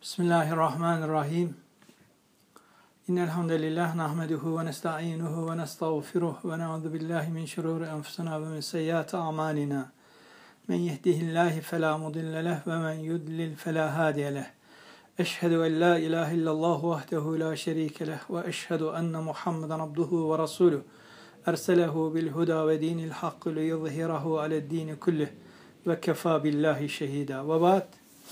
Bismillahirrahmanirrahim. İnnel hamdelellahi nahmeduhu ve nestainuhu ve nestağfiruhu ve na'udzu billahi min şururi enfusina ve min seyyiati a'malina. Men yehdihillahu fela mudille lehu ve men yudlil fela hadiye lehu. Eşhedü en la ilahe illallah vahdehu la şerike lehu ve eşhedü enne Muhammeden abduhu ve resuluhu. Erselehu bil huda ve dinil hakkı liyuzhirahu ale'd-dini kullih ve kefa billahi şehida. Ve ba'd.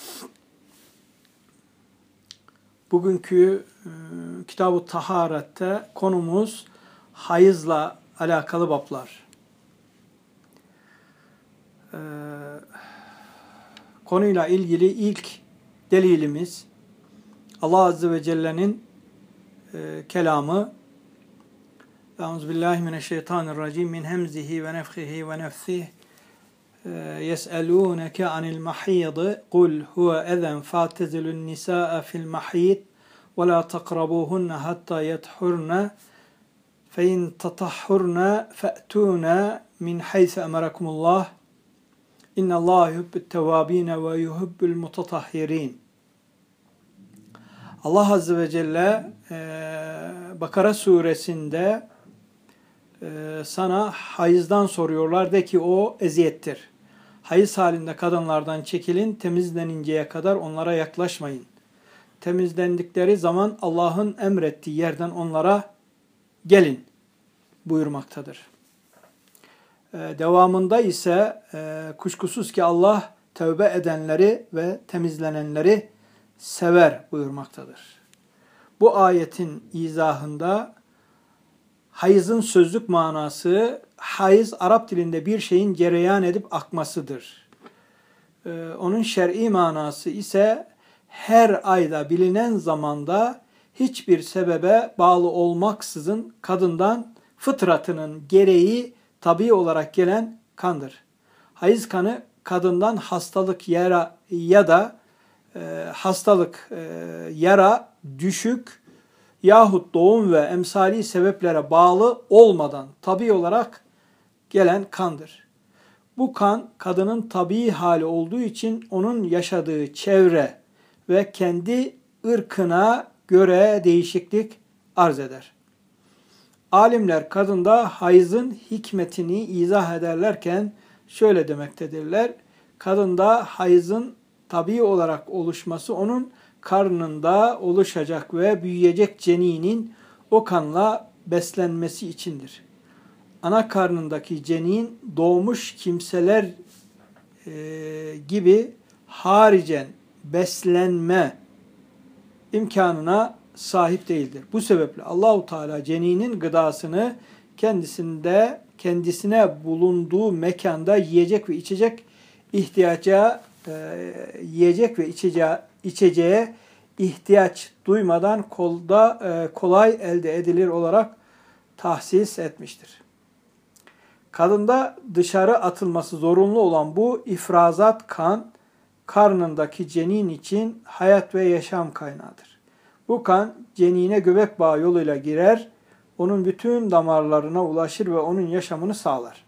Bugünkü Kitab-ı Taharet'te konumuz hayızla alakalı bablar. Konuyla ilgili ilk delilimiz Allah Azze ve Celle'nin kelamı. Euzubillahimineşşeytanirracim min hemzihi ve nefhihi ve nefsihi يَسْأَلُونَكَ عَنِ الْمَحِيضِ قُلْ هُوَ اَذًا فَاعْتَزِلُوا النِّسَاءَ فِي الْمَحِيضِ وَلَا تَقْرَبُوهُنَّ حَتَّى يَطْهُرْنَ فَاِنْ تَطَهُّرْنَ فَأْتُونَ مِنْ حَيْثَ أَمَرَكُمُ اللّٰهِ اِنَّ اللّٰهَ يُحِبُّ التَّوَّابِينَ وَيُحِبُّ الْمُتَطَهِّرِينَ. Allah Azze ve Celle Bakara suresinde sana hayızdan soruyorlar, de ki o eziyettir. Hayız halinde kadınlardan çekilin, temizleninceye kadar onlara yaklaşmayın. Temizlendikleri zaman Allah'ın emrettiği yerden onlara gelin buyurmaktadır. Devamında ise kuşkusuz ki Allah tövbe edenleri ve temizlenenleri sever buyurmaktadır. Bu ayetin izahında hayızın sözlük manası, hayız Arap dilinde bir şeyin cereyan edip akmasıdır. Onun şer'i manası ise her ayda bilinen zamanda hiçbir sebebe bağlı olmaksızın kadından fıtratının gereği tabii olarak gelen kandır. Hayız kanı kadından hastalık, yara ya da yara, düşük yahut doğum ve emsali sebeplere bağlı olmadan tabii olarak gelen kandır. Bu kan kadının tabii hali olduğu için onun yaşadığı çevre ve kendi ırkına göre değişiklik arz eder. Alimler kadında hayızın hikmetini izah ederlerken şöyle demektedirler. Kadında hayızın tabii olarak oluşması onun karnında oluşacak ve büyüyecek ceninin o kanla beslenmesi içindir. Ana karnındaki cenin doğmuş kimseler gibi haricen beslenme imkanına sahip değildir. Bu sebeple Allahu Teala ceninin gıdasını kendisine bulunduğu mekanda yiyecek ve içeceğe ihtiyaç duymadan kolay elde edilir olarak tahsis etmiştir. Kadında dışarı atılması zorunlu olan bu ifrazat kan, karnındaki cenin için hayat ve yaşam kaynağıdır. Bu kan cenine göbek bağı yoluyla girer, onun bütün damarlarına ulaşır ve onun yaşamını sağlar.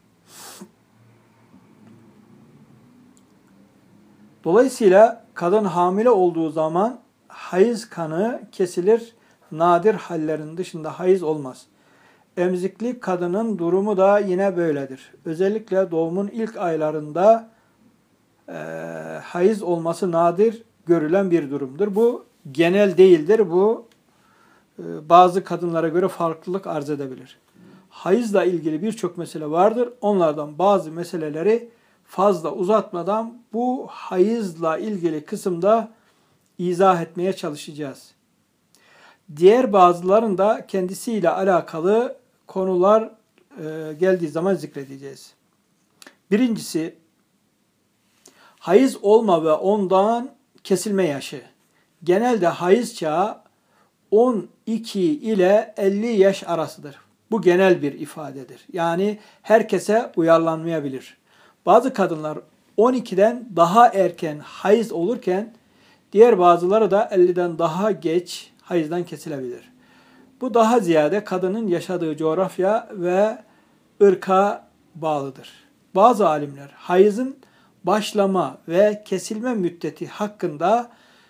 Dolayısıyla kadın hamile olduğu zaman hayız kanı kesilir, nadir hallerin dışında hayız olmaz. Emzikli kadının durumu da yine böyledir. Özellikle doğumun ilk aylarında hayız olması nadir görülen bir durumdur. Bu genel değildir. Bu bazı kadınlara göre farklılık arz edebilir. Hayızla ilgili birçok mesele vardır. Onlardan bazı meseleleri fazla uzatmadan bu hayızla ilgili kısımda izah etmeye çalışacağız. Diğer bazılarında kendisiyle alakalı konular geldiği zaman zikredeceğiz. Birincisi, hayız olma ve ondan kesilme yaşı. Genelde hayız çağı 12 ile 50 yaş arasıdır. Bu genel bir ifadedir. Yani herkese uyarlanmayabilir. Bazı kadınlar 12'den daha erken hayız olurken diğer bazıları da 50'den daha geç hayızdan kesilebilir. Bu daha ziyade kadının yaşadığı coğrafya ve ırka bağlıdır. Bazı alimler hayızın başlama ve kesilme müddeti hakkında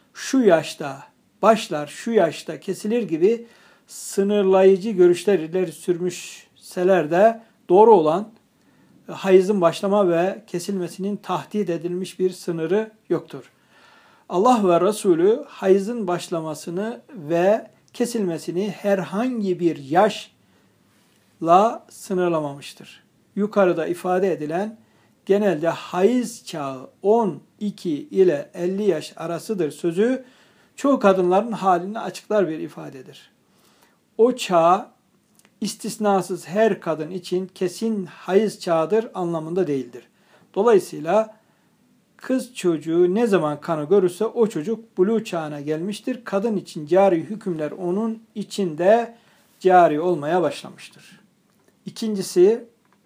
şu yaşta başlar, şu yaşta kesilir gibi sınırlayıcı görüşler ileri sürmüşseler de doğru olan hayızın başlama ve kesilmesinin tahdit edilmiş bir sınırı yoktur. Allah ve Resulü hayızın başlamasını ve kesilmesini herhangi bir yaşla sınırlamamıştır. Yukarıda ifade edilen genelde hayız çağı 12 ile 50 yaş arasıdır sözü çoğu kadınların halini açıklar bir ifadedir. O çağ istisnasız her kadın için kesin hayız çağıdır anlamında değildir. Dolayısıyla kız çocuğu ne zaman kanı görürse o çocuk buluğ çağına gelmiştir. Kadın için cari hükümler onun içinde cari olmaya başlamıştır. İkincisi,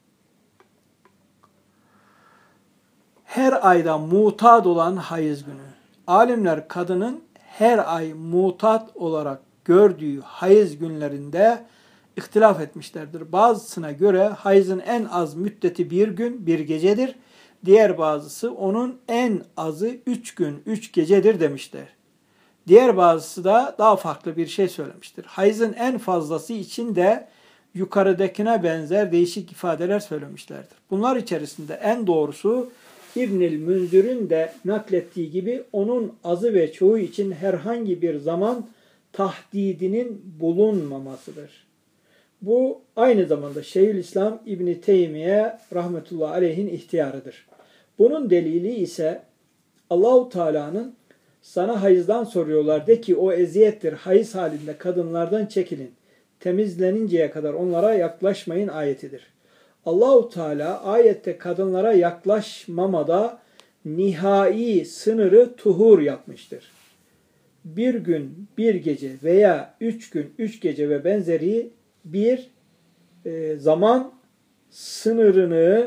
her ayda mutat olan hayız günü. Alimler kadının her ay mutat olarak gördüğü hayız günlerinde ihtilaf etmişlerdir. Bazısına göre hayızın en az müddeti bir gün, bir gecedir. Diğer bazısı onun en azı 3 gün, 3 gecedir demişler. Diğer bazısı da daha farklı bir şey söylemiştir. Hayızın en fazlası için de yukarıdakine benzer değişik ifadeler söylemişlerdir. Bunlar içerisinde en doğrusu İbnül Münzir'in de naklettiği gibi onun azı ve çoğu için herhangi bir zaman tahdidinin bulunmamasıdır. Bu aynı zamanda Şeyhülislam İbn Teymiye rahmetullahi aleyhin ihtiyarıdır. Bunun delili ise Allahu Teala'nın sana hayızdan soruyorlar de ki o eziyettir. Hayız halinde kadınlardan çekilin. Temizleninceye kadar onlara yaklaşmayın ayetidir. Allahu Teala ayette kadınlara yaklaşmamada nihai sınırı tuhur yapmıştır. Bir gün, bir gece veya 3 gün, 3 gece ve benzeri bir zaman sınırını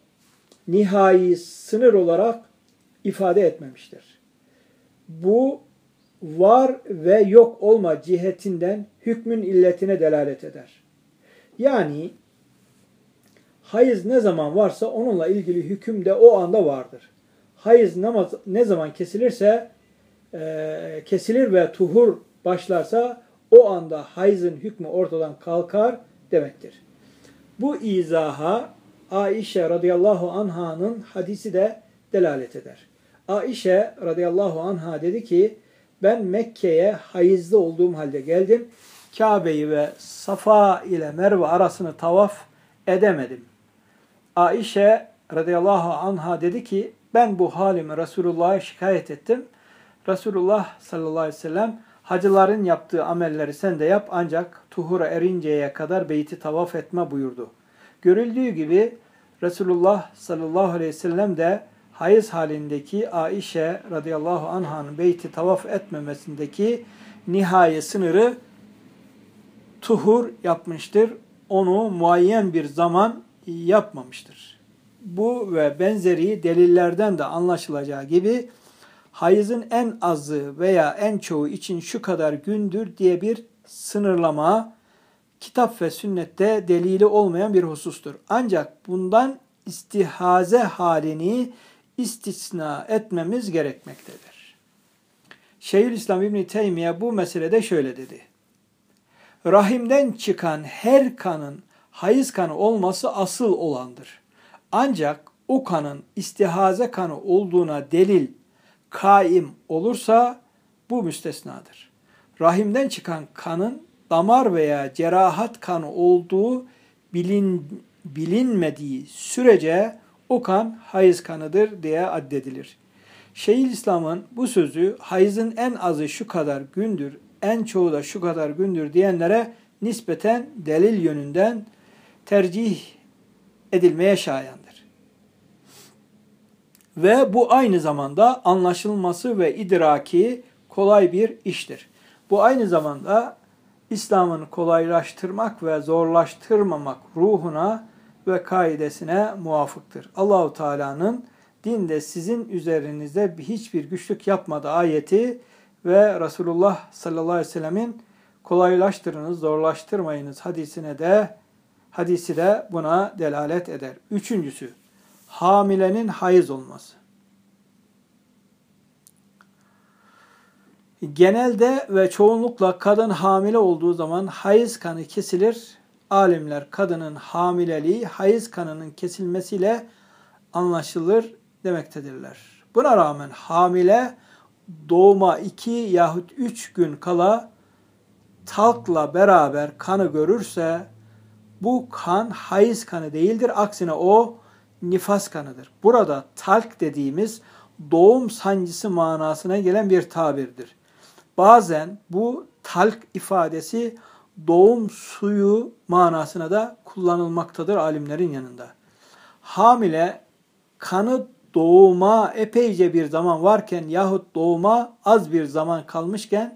nihai sınır olarak ifade etmemiştir. Bu var ve yok olma cihetinden hükmün illetine delalet eder. Yani hayız ne zaman varsa onunla ilgili hüküm de o anda vardır. Hayız ne zaman kesilirse kesilir ve tuhur başlarsa o anda hayızın hükmü ortadan kalkar demektir. Bu izaha Aişe radıyallahu anha'nın hadisi de delalet eder. Aişe radıyallahu anha dedi ki ben Mekke'ye hayızlı olduğum halde geldim. Kabe'yi ve Safa ile Merve arasını tavaf edemedim. Aişe radıyallahu anha dedi ki ben bu halimi Resulullah'a şikayet ettim. Resulullah sallallahu aleyhi ve sellem hacıların yaptığı amelleri sen de yap ancak tuhura erinceye kadar beyti tavaf etme buyurdu. Görüldüğü gibi Resulullah sallallahu aleyhi ve sellem de hayız halindeki Aişe radıyallahu anh'ın beyti tavaf etmemesindeki nihai sınırı tuhur yapmıştır. Onu muayyen bir zaman yapmamıştır. Bu ve benzeri delillerden de anlaşılacağı gibi hayızın en azı veya en çoğu için şu kadar gündür diye bir sınırlama kitap ve sünnette delili olmayan bir husustur. Ancak bundan istihaze halini istisna etmemiz gerekmektedir. Şeyhülislam İbn Teymiye bu meselede şöyle dedi. Rahimden çıkan her kanın hayız kanı olması asıl olandır. Ancak o kanın istihaze kanı olduğuna delil kaim olursa bu müstesnadır. Rahimden çıkan kanın damar veya cerahat kanı olduğu bilinmediği sürece o kan hayız kanıdır diye addedilir. Şeyhülislam'ın bu sözü hayızın en azı şu kadar gündür, en çoğu da şu kadar gündür diyenlere nispeten delil yönünden tercih edilmeye şayandır. Ve bu aynı zamanda anlaşılması ve idraki kolay bir iştir. Bu aynı zamanda İslam'ın kolaylaştırmak ve zorlaştırmamak ruhuna ve kaidesine muvafıktır. Allahu Teala'nın dinde sizin üzerinizde hiçbir güçlük yapmadığı ayeti ve Resulullah sallallahu aleyhi ve sellemin kolaylaştırınız, zorlaştırmayınız hadisi de buna delalet eder. Üçüncüsü, hamilenin hayız olması. Genelde ve çoğunlukla kadın hamile olduğu zaman hayız kanı kesilir. Alimler kadının hamileliği hayız kanının kesilmesiyle anlaşılır demektedirler. Buna rağmen hamile doğuma 2 yahut 3 gün kala talkla beraber kanı görürse bu kan hayız kanı değildir. Aksine o nifas kanıdır. Burada talk dediğimiz doğum sancısı manasına gelen bir tabirdir. Bazen bu talk ifadesi doğum suyu manasına da kullanılmaktadır alimlerin yanında. Hamile kanı doğuma epeyce bir zaman varken yahut doğuma az bir zaman kalmışken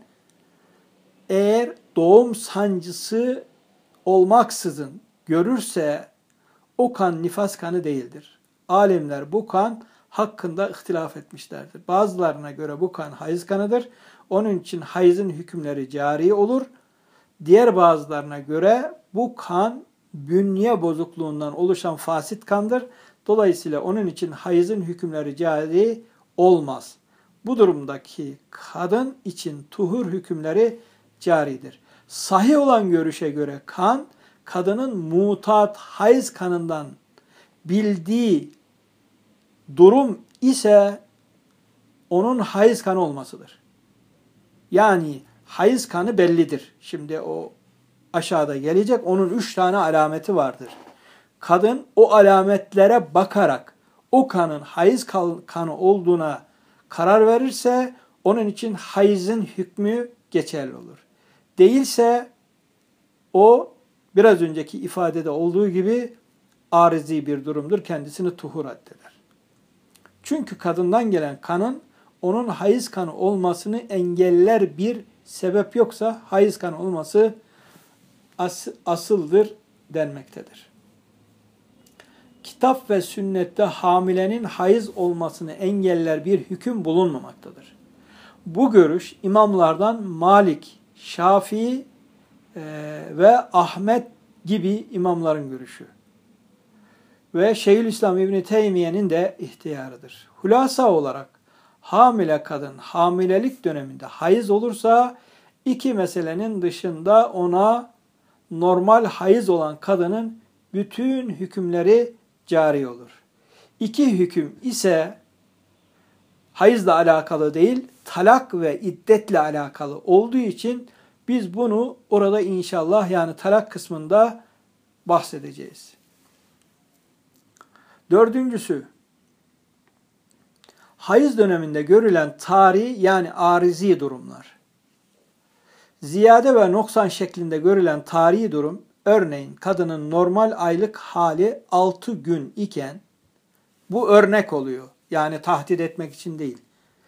eğer doğum sancısı olmaksızın görürse o kan nifas kanı değildir. Alimler bu kan hakkında ihtilaf etmişlerdir. Bazılarına göre bu kan hayız kanıdır. Onun için hayızın hükümleri cari olur. Diğer bazılarına göre bu kan bünye bozukluğundan oluşan fasit kandır. Dolayısıyla onun için hayızın hükümleri cari olmaz. Bu durumdaki kadın için tuhur hükümleri caridir. Sahih olan görüşe göre kan, kadının mutat hayız kanından bildiği durum ise onun hayız kanı olmasıdır. Yani hayız kanı bellidir. Şimdi o aşağıda gelecek. Onun 3 tane alameti vardır. Kadın o alametlere bakarak o kanın hayız kanı olduğuna karar verirse onun için hayızın hükmü geçerli olur. Değilse o biraz önceki ifadede olduğu gibi arizi bir durumdur. Kendisini tuhur addeder. Çünkü kadından gelen kanın onun hayız kanı olmasını engeller bir sebep yoksa hayız kanı olması asıldır denmektedir. Kitap ve sünnette hamilenin hayız olmasını engeller bir hüküm bulunmamaktadır. Bu görüş imamlardan Malik, Şafii ve Ahmet gibi imamların görüşü. Ve Şeyhülislam İbn Teymiye'nin de ihtiyarıdır. Hulasa olarak hamile kadın hamilelik döneminde hayız olursa iki meselenin dışında ona normal hayız olan kadının bütün hükümleri cari olur. İki hüküm ise hayızla alakalı değil, talak ve iddetle alakalı olduğu için biz bunu orada inşallah yani talak kısmında bahsedeceğiz. Dördüncüsü, hayız döneminde görülen tari yani arizi durumlar. Ziyade ve noksan şeklinde görülen tari durum, örneğin kadının normal aylık hali 6 gün iken, bu örnek oluyor. Yani tahdit etmek için değil.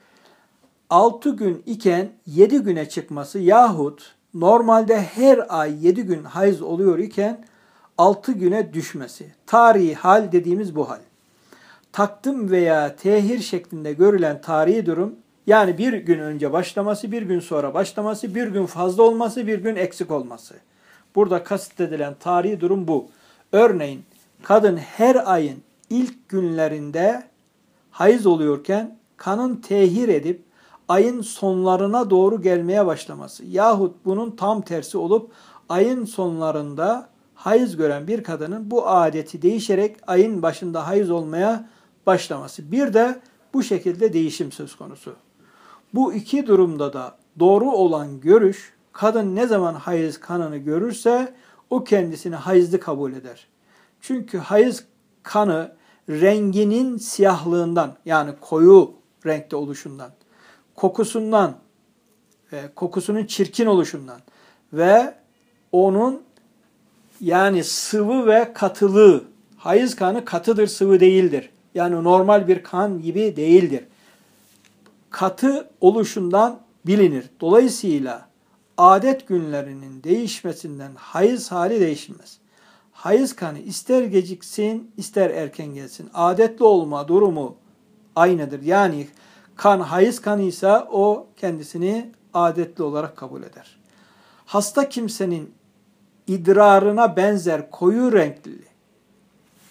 6 gün iken 7 güne çıkması yahut normalde her ay 7 gün hayız oluyor iken 6 güne düşmesi. Tarihi hal dediğimiz bu hal. Takdim veya tehir şeklinde görülen tarihi durum, yani bir gün önce başlaması, bir gün sonra başlaması, bir gün fazla olması, bir gün eksik olması. Burada kastedilen tarihi durum bu. Örneğin kadın her ayın ilk günlerinde hayız oluyorken kanın tehir edip ayın sonlarına doğru gelmeye başlaması yahut bunun tam tersi olup ayın sonlarında hayız gören bir kadının bu adeti değişerek ayın başında hayız olmaya başlaması. Bir de bu şekilde değişim söz konusu. Bu iki durumda da doğru olan görüş, kadın ne zaman hayız kanını görürse o kendisini hayızlı kabul eder. Çünkü hayız kanı renginin siyahlığından yani koyu renkte oluşundan, kokusundan, kokusunun çirkin oluşundan ve onun yani sıvı ve katılığı, hayız kanı katıdır, sıvı değildir. Yani normal bir kan gibi değildir. Katı oluşundan bilinir. Dolayısıyla adet günlerinin değişmesinden hayız hali değişmez. Hayız kanı ister geciksin, ister erken gelsin. Adetli olma durumu aynıdır. Yani kan hayız kanıysa o kendisini adetli olarak kabul eder. Hasta kimsenin idrarına benzer koyu renkli,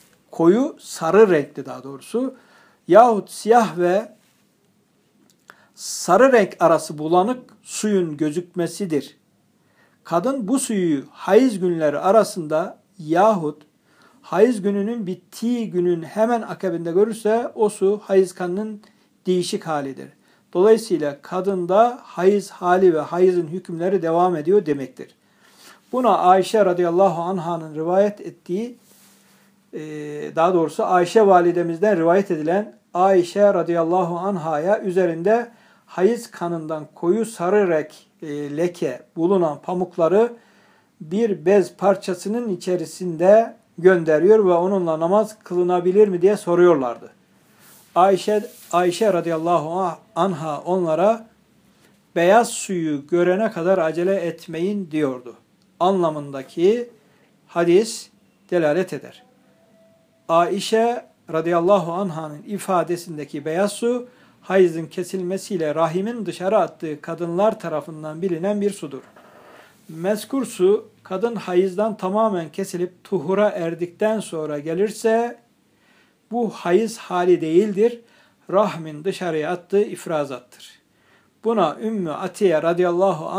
koyu sarı renkli daha doğrusu yahut siyah ve sarı renk arası bulanık suyun gözükmesidir. Kadın bu suyu hayız günleri arasında yahut hayız gününün bittiği günün hemen akabinde görürse o su hayız kanının değişik halidir. Dolayısıyla kadında hayız hali ve hayızın hükümleri devam ediyor demektir. Buna Ayşe radıyallahu anh'ın rivayet ettiği, daha doğrusu Ayşe validemizden rivayet edilen Ayşe radıyallahu anh'a üzerinde hayız kanından koyu sarı renk leke bulunan pamukları bir bez parçasının içerisinde gönderiyor ve onunla namaz kılınabilir mi diye soruyorlardı. Ayşe radıyallahu anha onlara beyaz suyu görene kadar acele etmeyin diyordu. Anlamındaki hadis delalet eder. Ayşe radıyallahu anh'ın ifadesindeki beyaz su, hayızın kesilmesiyle rahimin dışarı attığı kadınlar tarafından bilinen bir sudur. Mezkur su, kadın hayızdan tamamen kesilip tuhura erdikten sonra gelirse, bu hayız hali değildir, rahmin dışarıya attığı ifrazattır. Buna Ümmü Atiye radıyallahu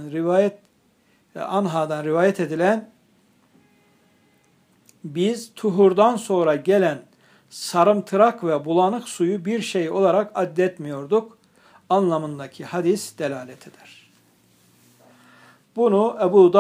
anhadan rivayet edilen, biz tuhurdan sonra gelen sarımtırak ve bulanık suyu bir şey olarak addetmiyorduk anlamındaki hadis delalet eder. Bunu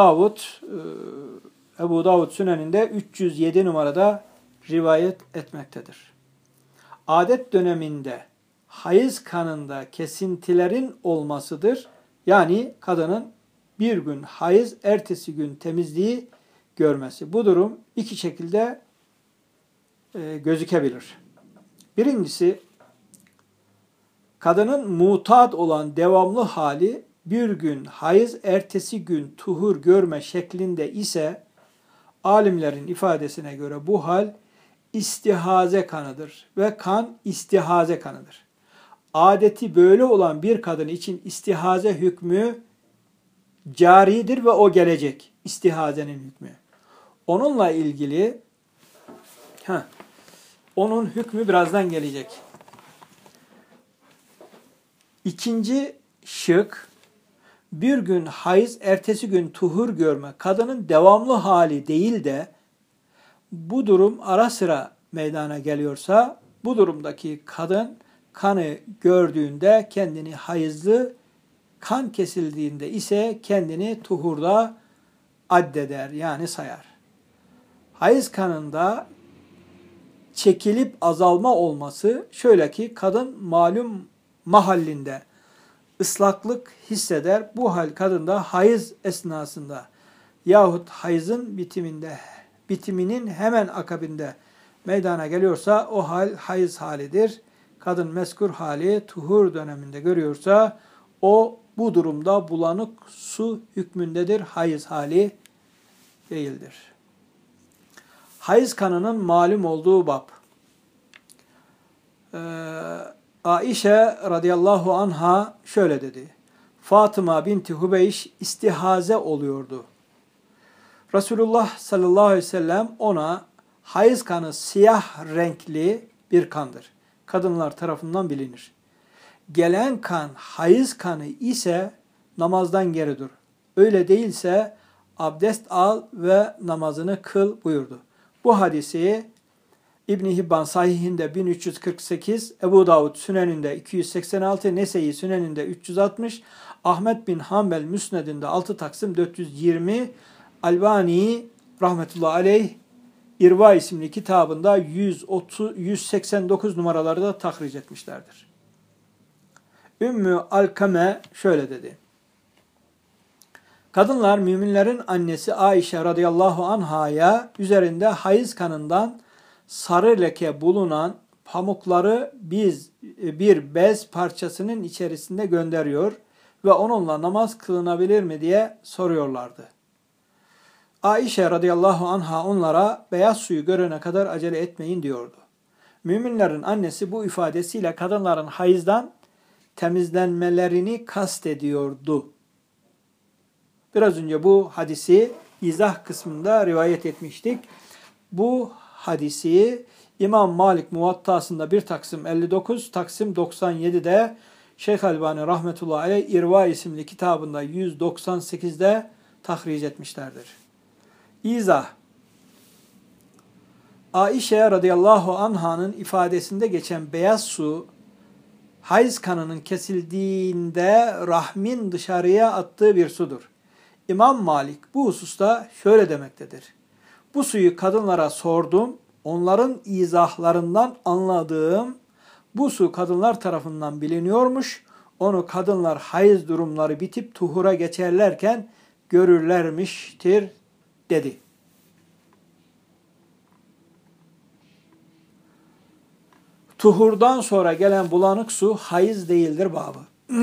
Ebu Davud Sünen'inde 307 numarada rivayet etmektedir. Adet döneminde hayız kanında kesintilerin olmasıdır. Yani kadının bir gün hayız, ertesi gün temizliği görmesi. Bu durum iki şekilde gözükebilir. Birincisi, kadının mutat olan devamlı hali bir gün hayız, ertesi gün tuhur görme şeklinde ise alimlerin ifadesine göre bu hal istihaze kanıdır ve kan istihaze kanıdır. Adeti böyle olan bir kadın için istihaze hükmü caridir ve o gelecek. İstihazenin hükmü. Onunla ilgili onun hükmü birazdan gelecek. İkinci şık, bir gün hayız, ertesi gün tuhur görme, kadının devamlı hali değil de bu durum ara sıra meydana geliyorsa, bu durumdaki kadın kanı gördüğünde kendini hayızlı, kan kesildiğinde ise kendini tuhurda addeder, yani sayar. Hayız kanında çekilip azalma olması şöyle ki, kadın malum mahallinde ıslaklık hisseder. Bu hal kadında hayız esnasında yahut hayızın bitiminin hemen akabinde meydana geliyorsa o hal hayız halidir. Kadın mezkur hali tuhur döneminde görüyorsa o bu durumda bulanık su hükmündedir. Hayız hali değildir. Hayız kanının malum olduğu bab. Ayşe radıyallahu anha şöyle dedi. Fatıma binti Hubeyş istihaze oluyordu. Resulullah sallallahu aleyhi ve sellem ona hayız kanı siyah renkli bir kandır. Kadınlar tarafından bilinir. Gelen kan hayız kanı ise namazdan geri dur. Öyle değilse abdest al ve namazını kıl buyurdu. Bu hadisi İbn-i Hibban Sahihinde 1348, Ebu Davud Süneninde 286, Nese'yi Süneninde 360, Ahmet bin Hanbel Müsnedinde 6 Taksim 420, Albani rahmetullahi aleyh İrva isimli kitabında 189 numaralarda tahric etmişlerdir. Ümmü Alkame şöyle dedi. Kadınlar müminlerin annesi Ayşe radıyallahu anhaya üzerinde hayız kanından sarı leke bulunan pamukları bir bez parçasının içerisinde gönderiyor ve onunla namaz kılınabilir mi diye soruyorlardı. Ayşe radıyallahu anha onlara beyaz suyu görene kadar acele etmeyin diyordu. Müminlerin annesi bu ifadesiyle kadınların hayızdan temizlenmelerini kastediyordu. Biraz önce bu hadisi izah kısmında rivayet etmiştik. Bu hadisi İmam Malik Muvattası'nda 1 Taksim 59, Taksim 97'de, Şeyh Albani rahmetullahi aleyh İrva isimli kitabında 198'de tahric etmişlerdir. İzah: Aişe radıyallahu anh'ın ifadesinde geçen beyaz su, hayız kanının kesildiğinde rahmin dışarıya attığı bir sudur. İmam Malik bu hususta şöyle demektedir. Bu suyu kadınlara sordum, onların izahlarından anladığım bu su kadınlar tarafından biliniyormuş, onu kadınlar hayız durumları bitip tuhura geçerlerken görürlermiştir dedi. Tuhurdan sonra gelen bulanık su hayız değildir babı.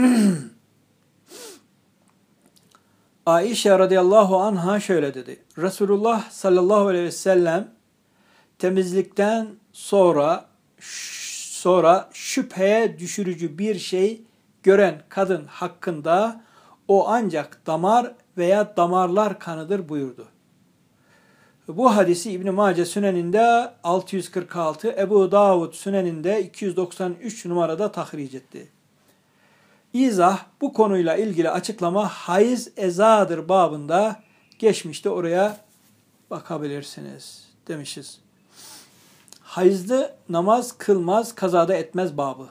Aişe radıyallahu anha şöyle dedi. Resulullah sallallahu aleyhi ve sellem temizlikten sonra şüpheye düşürücü bir şey gören kadın hakkında o ancak damar veya damarlar kanıdır buyurdu. Bu hadisi İbn-i Mace Süneninde 646, Ebu Davud Süneninde 293 numarada tahric etti. İzah: bu konuyla ilgili açıklama hayız ezadır babında geçmişte, oraya bakabilirsiniz demişiz. Hayızlı namaz kılmaz, kazada etmez babı.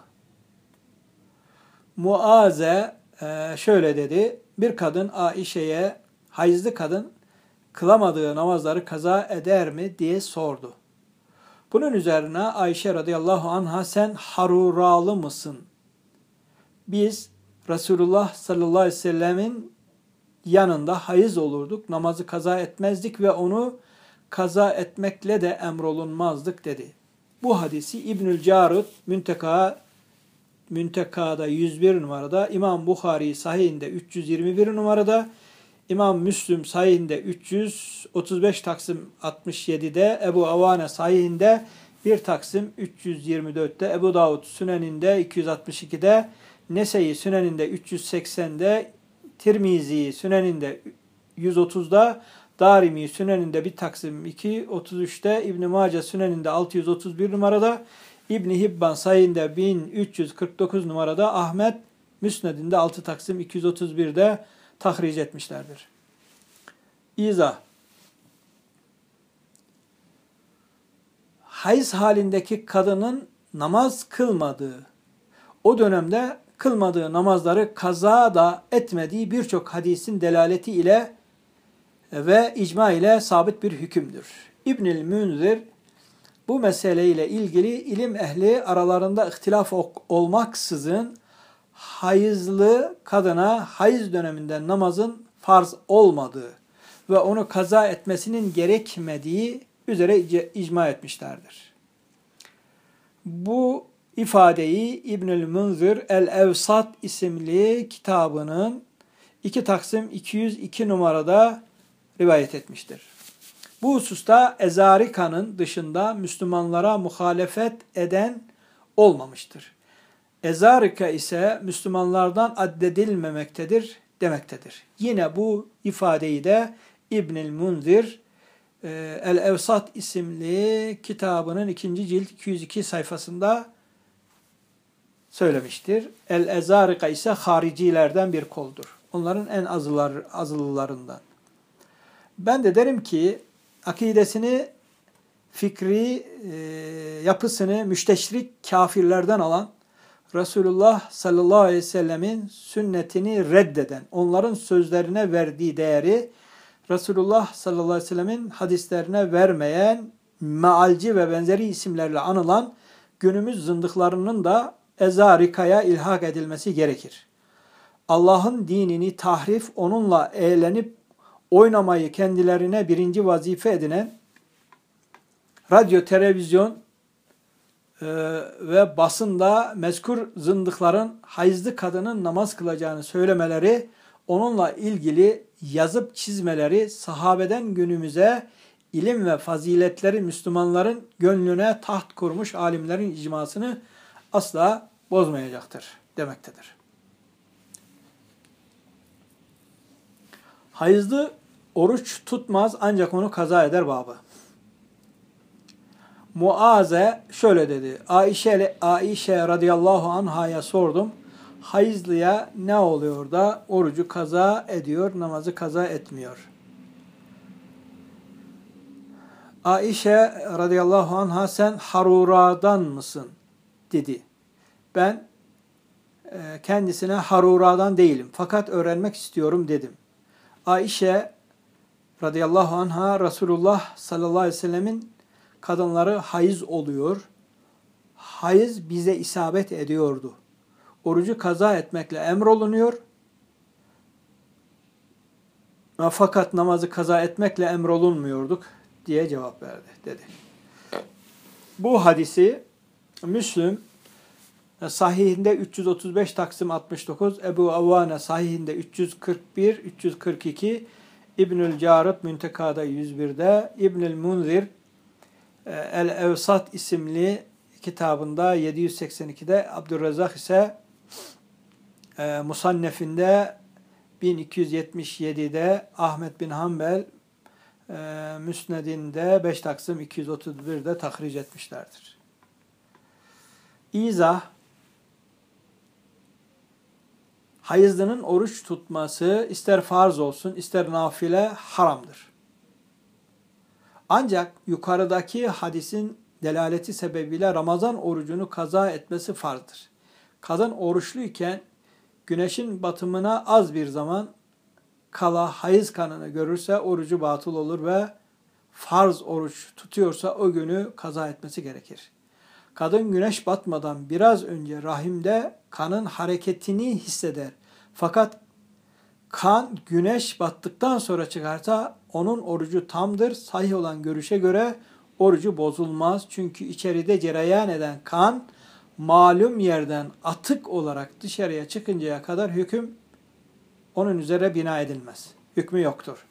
Muaze şöyle dedi. Bir kadın Aişe'ye hayızlı kadın kılamadığı namazları kaza eder mi diye sordu. Bunun üzerine Ayşe radıyallahu anha sen haruralı mısın? Biz Resulullah sallallahu aleyhi ve sellemin yanında hayız olurduk, namazı kaza etmezdik ve onu kaza etmekle de emrolunmazdık dedi. Bu hadisi İbnül Carud Münteka'da 101 numarada, İmam Bukhari Sahih'inde 321 numarada, İmam Müslim Sahih'inde 335 Taksim 67'de, Ebu Avane Sahih'inde 1 Taksim 324'te, Ebu Davud Sünen'inde 262'de, Nese'yi Sünen'inde 380'de, Tirmizi Sünen'inde 130'da, Darimi Sünen'inde 1 Taksim 233'te, İbn-i Mace Sünen'inde 631 numarada, İbn-i Hibban Sahih'inde 1349 numarada, Ahmet Müsned'inde 6 Taksim 231'de tahric etmişlerdir. İzah: hayız halindeki kadının namaz kılmadığı, o dönemde kılmadığı namazları kaza da etmediği birçok hadisin delaleti ile ve icma ile sabit bir hükümdür. İbnül Münzir bu meseleyle ilgili ilim ehli aralarında ihtilaf olmaksızın hayızlı kadına hayız döneminde namazın farz olmadığı ve onu kaza etmesinin gerekmediği üzere icma etmişlerdir. Bu ifadeyi İbnül Münzir El-Evsat isimli kitabının 2 Taksim 202 numarada rivayet etmiştir. Bu hususta Ezarika'nın dışında Müslümanlara muhalefet eden olmamıştır. Ezarika ise Müslümanlardan addedilmemektedir demektedir. Yine bu ifadeyi de İbnül Münzir El-Evsat isimli kitabının 2. cilt 202 sayfasında söylemiştir. El-Ezarika ise haricilerden bir koldur. Onların en azılılarından. Ben de derim ki akidesini, fikri yapısını müsteşrik kafirlerden alan, Resulullah sallallahu aleyhi ve sellemin sünnetini reddeden, onların sözlerine verdiği değeri Resulullah sallallahu aleyhi ve sellemin hadislerine vermeyen, mealci ve benzeri isimlerle anılan günümüz zındıklarının da Ezarika'ya ilhak edilmesi gerekir. Allah'ın dinini tahrif, onunla eğlenip oynamayı kendilerine birinci vazife edinen, radyo, televizyon ve basında mezkur zındıkların hayızlı kadının namaz kılacağını söylemeleri, onunla ilgili yazıp çizmeleri sahabeden günümüze ilim ve faziletleri Müslümanların gönlüne taht kurmuş alimlerin icmasını asla bozmayacaktır demektedir. Hayızlı oruç tutmaz ancak onu kaza eder babı. Muaze şöyle dedi. Ayşe radıyallahu anh'a sordum. Hayızlıya ne oluyor da orucu kaza ediyor, namazı kaza etmiyor? Aişe radıyallahu anha sen Harura'dan mısın? Dedi. Ben kendisine Harura'dan değilim fakat öğrenmek istiyorum dedim. Aişe radıyallahu anha Resulullah sallallahu aleyhi ve sellemin kadınları hayız oluyor. Hayız bize isabet ediyordu. Orucu kaza etmekle emrolunuyor. Fakat namazı kaza etmekle emrolunmuyorduk diye cevap verdi dedi. Bu hadisi Müslüm sahihinde 335 Taksim 69, Ebu Avvane sahihinde 341, 342, İbnül Carib Müntekada 101'de, İbnül Munzir El-Evsat isimli kitabında 782'de, Abdurrezzak ise Musannef'inde 1277'de, Ahmet bin Hanbel Müsned'inde 5 Taksim 231'de tahric etmişlerdir. İzah: hayızlının oruç tutması ister farz olsun ister nafile haramdır. Ancak yukarıdaki hadisin delaleti sebebiyle Ramazan orucunu kaza etmesi farzdır. Kadın oruçluyken güneşin batımına az bir zaman kala hayız kanını görürse orucu batıl olur ve farz oruç tutuyorsa o günü kaza etmesi gerekir. Kadın güneş batmadan biraz önce rahimde kanın hareketini hisseder. Fakat kan güneş battıktan sonra çıkarsa onun orucu tamdır. Sahih olan görüşe göre orucu bozulmaz. Çünkü içeride cereyan eden kan malum yerden atık olarak dışarıya çıkıncaya kadar hüküm onun üzerine bina edilmez. Hükmü yoktur.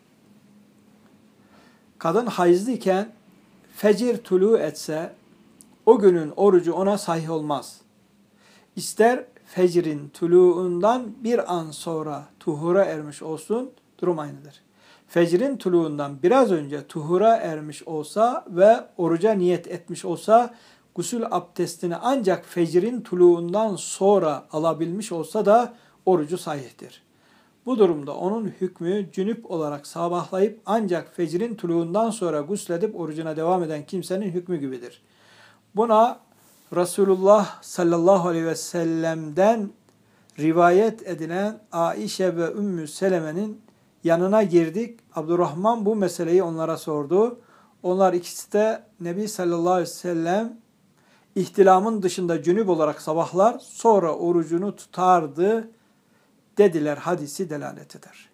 Kadın hayızlıyken fecir tulu etse o günün orucu ona sahih olmaz. İster fecrin tuluğundan bir an sonra tuhura ermiş olsun, durum aynıdır. Fecrin tuluğundan biraz önce tuhura ermiş olsa ve oruca niyet etmiş olsa, gusül abdestini ancak fecrin tuluğundan sonra alabilmiş olsa da orucu sahihtir. Bu durumda onun hükmü cünüp olarak sabahlayıp ancak fecrin tuluğundan sonra gusledip orucuna devam eden kimsenin hükmü gibidir. Buna Resulullah sallallahu aleyhi ve sellem'den rivayet edilen Aişe ve Ümmü Seleme'nin yanına girdik. Abdurrahman bu meseleyi onlara sordu. Onlar ikisi de Nebi sallallahu aleyhi ve sellem ihtilamın dışında cünüp olarak sabahlar, sonra orucunu tutardı dediler. Hadisi delalet eder.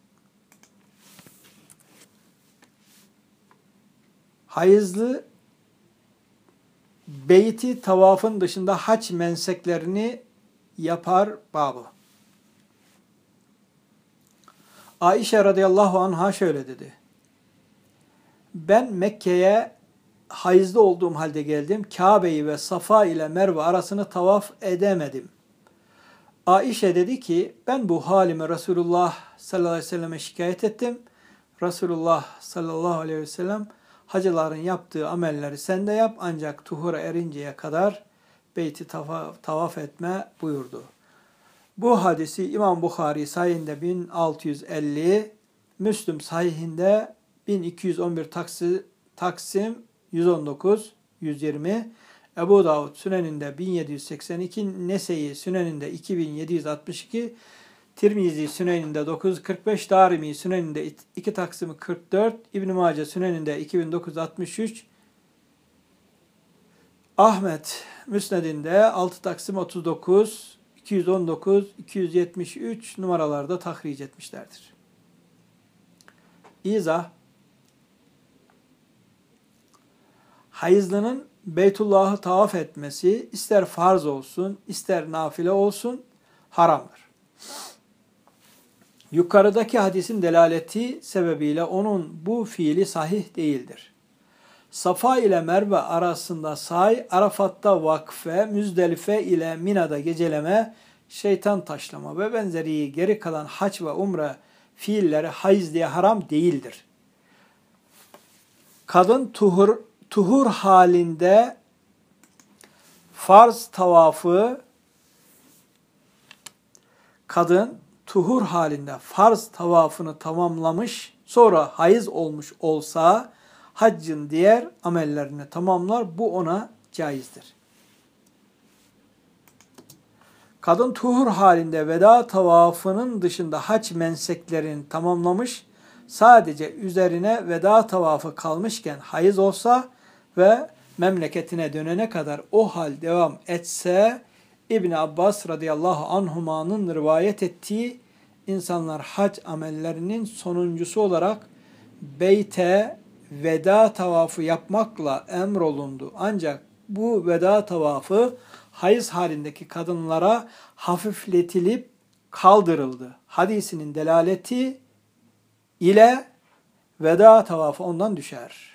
Hayızlı beyti tavafın dışında hac menseklerini yapar babı. Aişe radıyallahu anha şöyle dedi. Ben Mekke'ye hayızlı olduğum halde geldim. Kabe'yi ve Safa ile Merve arasını tavaf edemedim. Aişe dedi ki ben bu halimi Resulullah sallallahu aleyhi ve selleme şikayet ettim. Resulullah sallallahu aleyhi ve sellem hacıların yaptığı amelleri sen de yap ancak tuhura erinceye kadar beyti tavaf etme buyurdu. Bu hadisi İmam Bukhari sahihinde 1650, Müslüm sahihinde 1211 Taksim 119 120, Ebu Davud Süneninde 1782, Nese'yi Süneninde 2762, Tirmizi Süneninde 945, Darimi Süneninde 2 Taksim 44, İbn-i Mace Süneninde 2963, Ahmet Müsned'inde 6 Taksim 39, 219, 273 numaralarda tahric etmişlerdir. İzah: hayızlının Beytullah'ı tavaf etmesi ister farz olsun, ister nafile olsun haramdır. Yukarıdaki hadisin delaleti sebebiyle onun bu fiili sahih değildir. Safa ile Merve arasında say, Arafat'ta vakfe, Müzdelife ile Mina'da geceleme, şeytan taşlama ve benzeri geri kalan hac ve umre fiilleri hayız diye haram değildir. Kadın tuhur halinde farz tavafı kadın tuhur halinde farz tavafını tamamlamış, sonra hayız olmuş olsa haccın diğer amellerini tamamlar. Bu ona caizdir. Kadın tuhur halinde veda tavafının dışında hac menseklerini tamamlamış, sadece üzerine veda tavafı kalmışken hayız olsa ve memleketine dönene kadar o hal devam etse, İbn Abbas radıyallahu anhuma'nın rivayet ettiği insanlar hac amellerinin sonuncusu olarak beyte veda tavafı yapmakla emrolundu. Ancak bu veda tavafı hayız halindeki kadınlara hafifletilip kaldırıldı. Hadisinin delaleti ile veda tavafı ondan düşer.